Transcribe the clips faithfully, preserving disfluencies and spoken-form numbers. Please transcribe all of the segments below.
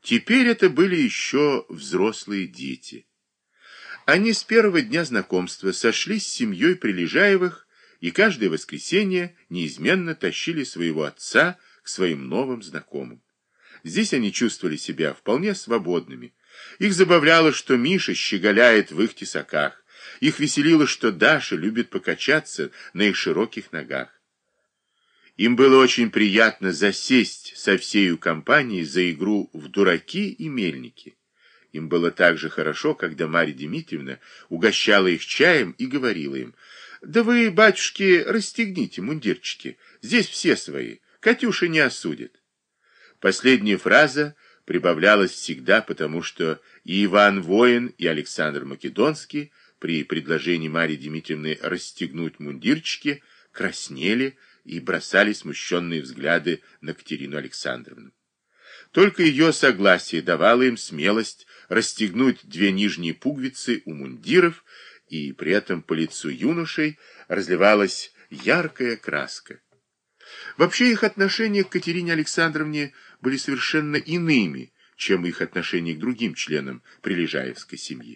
Теперь это были еще взрослые дети. Они с первого дня знакомства сошлись с семьей Прилежаевых и каждое воскресенье неизменно тащили своего отца к своим новым знакомым. Здесь они чувствовали себя вполне свободными. Их забавляло, что Миша щеголяет в их тесаках. Их веселило, что Даша любит покачаться на их широких ногах. Им было очень приятно засесть со всею компанией за игру в дураки и мельники. Им было также хорошо, когда Марья Дмитриевна угощала их чаем и говорила им: «Да вы, батюшки, расстегните мундирчики, здесь все свои, Катюша не осудит». Последняя фраза прибавлялась всегда, потому что и Иван Воин, и Александр Македонский при предложении Марьи Дмитриевны расстегнуть мундирчики краснели и бросали смущенные взгляды на Катерину Александровну. Только ее согласие давало им смелость расстегнуть две нижние пуговицы у мундиров, и при этом по лицу юношей разливалась яркая краска. Вообще их отношения к Катерине Александровне были совершенно иными, чем их отношения к другим членам Прилежаевской семьи.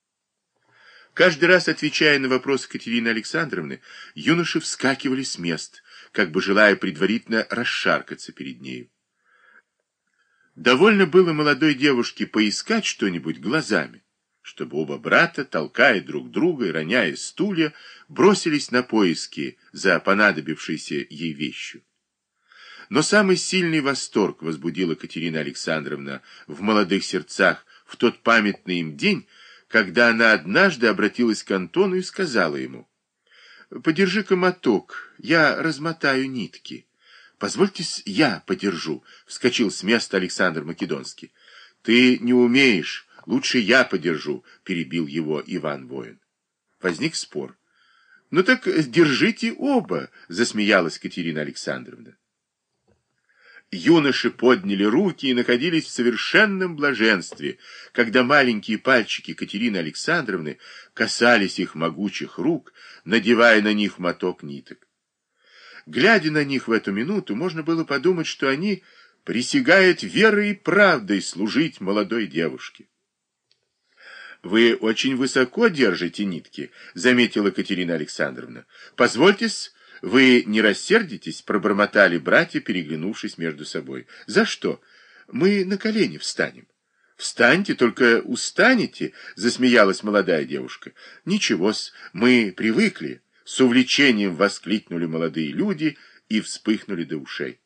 Каждый раз, отвечая на вопросы Катерины Александровны, юноши вскакивали с мест, как бы желая предварительно расшаркаться перед нею. Довольно было молодой девушке поискать что-нибудь глазами, чтобы оба брата, толкая друг друга и роняя стулья, бросились на поиски за понадобившейся ей вещью. Но самый сильный восторг возбудила Катерина Александровна в молодых сердцах в тот памятный им день, когда она однажды обратилась к Антону и сказала ему: «Подержи-ка моток, я размотаю нитки». «Позвольте, я подержу», — вскочил с места Александр Македонский. «Ты не умеешь, лучше я подержу», — перебил его Иван Воин. Возник спор. «Ну так держите оба», — засмеялась Катерина Александровна. Юноши подняли руки и находились в совершенном блаженстве, когда маленькие пальчики Катерины Александровны касались их могучих рук, надевая на них моток ниток. Глядя на них в эту минуту, можно было подумать, что они присягают верой и правдой служить молодой девушке. «Вы очень высоко держите нитки», — заметила Катерина Александровна. «Позвольте-с, вы не рассердитесь?» — пробормотали братья, переглянувшись между собой. «За что? Мы на колени встанем». «Встаньте, только устанете», — засмеялась молодая девушка. «Ничего-с, мы привыкли». С увлечением воскликнули молодые люди и вспыхнули до ушей.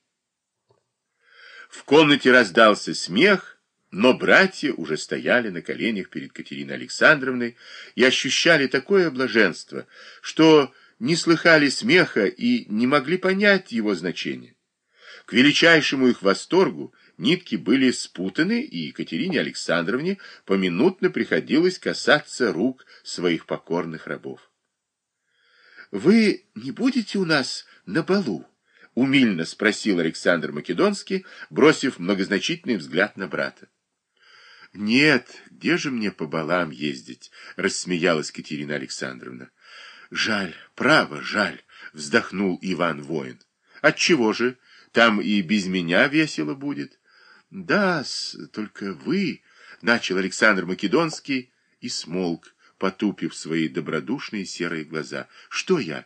В комнате раздался смех, но братья уже стояли на коленях перед Катериной Александровной и ощущали такое блаженство, что не слыхали смеха и не могли понять его значения. К величайшему их восторгу нитки были спутаны, и Екатерине Александровне поминутно приходилось касаться рук своих покорных рабов. «Вы не будете у нас на балу?» — умильно спросил Александр Македонский, бросив многозначительный взгляд на брата. «Нет, где же мне по балам ездить?» — рассмеялась Катерина Александровна. «Жаль, право, жаль», — вздохнул Иван Воин. «Отчего же? Там и без меня весело будет». «Да-с, только вы», — начал Александр Македонский и смолк, потупив свои добродушные серые глаза. «Что я?»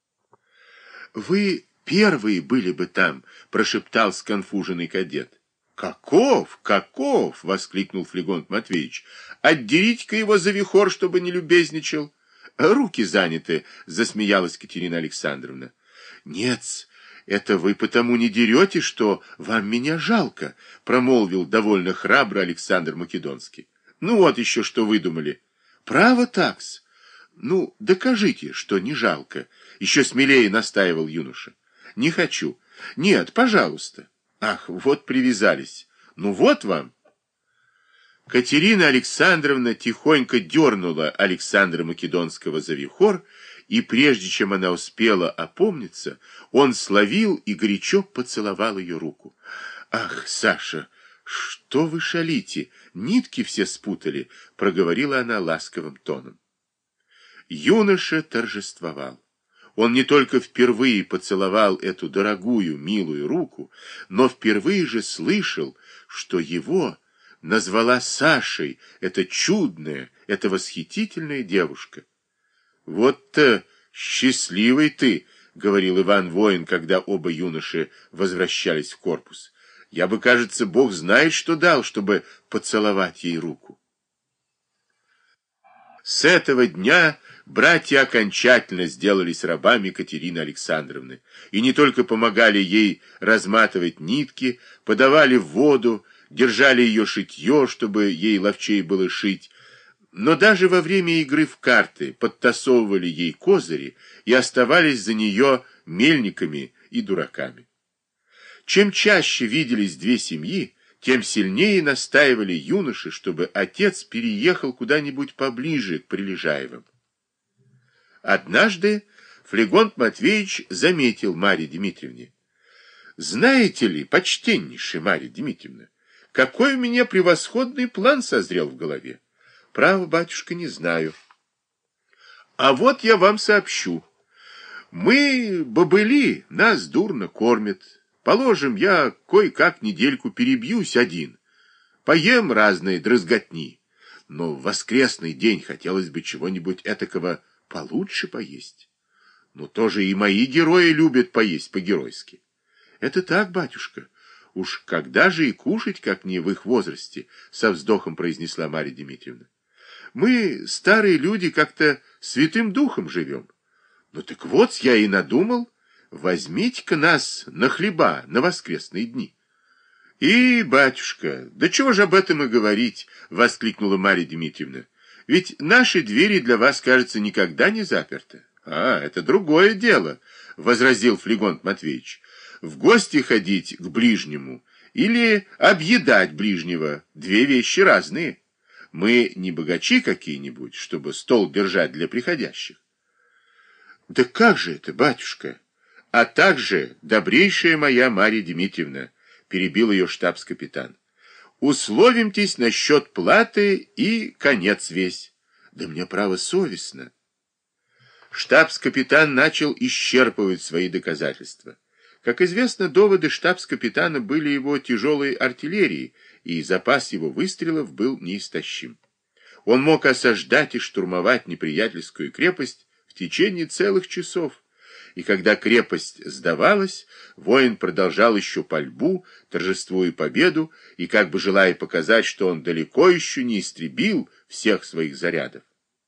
«Вы первые были бы там», — прошептал сконфуженный кадет. «Каков? Каков?» — воскликнул Флегонт Матвеевич. «Отдерите-ка его за вихор, чтобы не любезничал». «Руки заняты», — засмеялась Катерина Александровна. «Нет, это вы потому не дерете, что вам меня жалко», — промолвил довольно храбро Александр Македонский. «Ну вот еще что выдумали». «Право такс? Ну, докажите, что не жалко», — еще смелее настаивал юноша. «Не хочу. Нет, пожалуйста». «Ах, вот привязались. Ну вот вам». Катерина Александровна тихонько дернула Александра Македонского за вихор, и прежде чем она успела опомниться, он словил и горячо поцеловал ее руку. «Ах, Саша, что вы шалите? Нитки все спутали», — проговорила она ласковым тоном. Юноша торжествовал. Он не только впервые поцеловал эту дорогую, милую руку, но впервые же слышал, что его, назвала Сашей эта чудная, эта восхитительная девушка. Вот-то счастливый ты, — говорил Иван Воин, когда оба юноши возвращались в корпус. Я бы, кажется, Бог знает, что дал, чтобы поцеловать ей руку. С этого дня братья окончательно сделались рабами Катерины Александровны, и не только помогали ей разматывать нитки, подавали в воду, держали ее шитье, чтобы ей ловчей было шить, но даже во время игры в карты подтасовывали ей козыри и оставались за нее мельниками и дураками. Чем чаще виделись две семьи, тем сильнее настаивали юноши, чтобы отец переехал куда-нибудь поближе к Прилежаевым. Однажды Флегонт Матвеевич заметил Марье Дмитриевне: «Знаете ли, почтеннейшая Марья Дмитриевна, какой у меня превосходный план созрел в голове? Право, батюшка, не знаю. А вот я вам сообщу. Мы, бобыли, нас дурно кормят. Положим, я кое-как недельку перебьюсь один, поем разные дрызготни, но в воскресный день хотелось бы чего-нибудь этакого получше поесть. Но тоже и мои герои любят поесть по-геройски. Это так, батюшка. Уж когда же и кушать, как не в их возрасте, со вздохом произнесла Марья Дмитриевна. Мы, старые люди, как-то святым духом живем. Ну так вот, я и надумал, возьмите-ка нас на хлеба на воскресные дни. И, батюшка, да чего же об этом и говорить, воскликнула Марья Дмитриевна. Ведь наши двери для вас, кажется, никогда не заперты. А, это другое дело, возразил Флегонт Матвеевич. В гости ходить к ближнему или объедать ближнего — две вещи разные. Мы не богачи какие-нибудь, чтобы стол держать для приходящих. Да как же это, батюшка? А также, добрейшая моя Марья Дмитриевна, перебил ее штабс-капитан, условимтесь насчет платы и конец весь. Да мне право совестно. Штабс-капитан начал исчерпывать свои доказательства. Как известно, доводы штабс-капитана были его тяжелой артиллерией, и запас его выстрелов был неистощим. Он мог осаждать и штурмовать неприятельскую крепость в течение целых часов, и когда крепость сдавалась, воин продолжал еще пальбу, торжествуя победу, и как бы желая показать, что он далеко еще не истребил всех своих зарядов.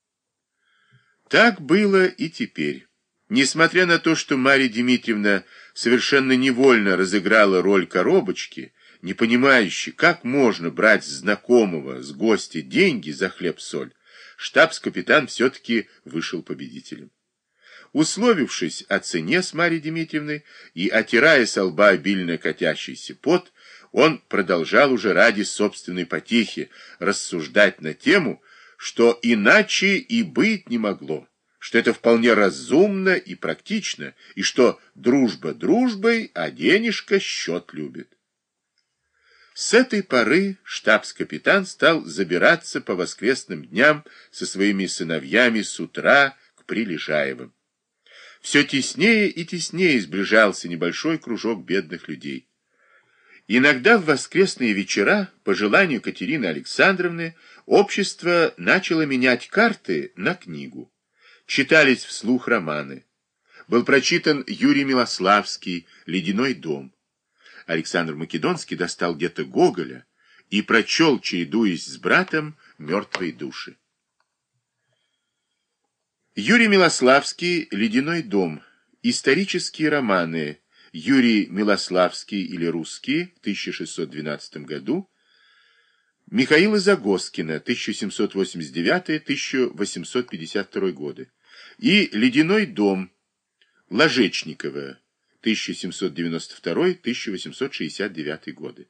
Так было и теперь. Несмотря на то, что Марья Дмитриевна совершенно невольно разыграла роль коробочки, не понимающей, как можно брать с знакомого, с гостя деньги за хлеб-соль, штабс-капитан все-таки вышел победителем. Условившись о цене с Марьей Дмитриевной и отирая со лба обильно катящийся пот, он продолжал уже ради собственной потехи рассуждать на тему, что иначе и быть не могло, что это вполне разумно и практично, и что дружба дружбой, а денежка счет любит. С этой поры штабс-капитан стал забираться по воскресным дням со своими сыновьями с утра к Прилежаевым. Все теснее и теснее сближался небольшой кружок бедных людей. Иногда в воскресные вечера, по желанию Катерины Александровны, общество начало менять карты на книгу. Читались вслух романы. Был прочитан Юрий Милославский «Ледяной дом». Александр Македонский достал где-то Гоголя и прочел, чередуясь с братом, «Мертвые души». Юрий Милославский «Ледяной дом». Исторические романы. Юрий Милославский или русские в тысяча шестьсот двенадцатом году. Михаила Загоскина тысяча семьсот восемьдесят девятый — тысяча восемьсот пятьдесят второй годы. И «Ледяной дом» Ложечникова тысяча семьсот девяносто второй — тысяча восемьсот шестьдесят девятый годы.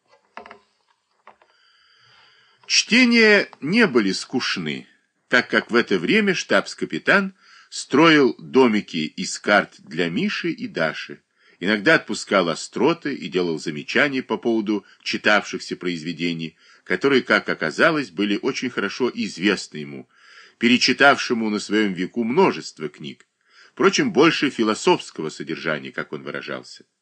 Чтения не были скучны, так как в это время штабс-капитан строил домики из карт для Миши и Даши, иногда отпускал остроты и делал замечания по поводу читавшихся произведений, которые, как оказалось, были очень хорошо известны ему, перечитавшему на своем веку множество книг, впрочем, больше философского содержания, как он выражался.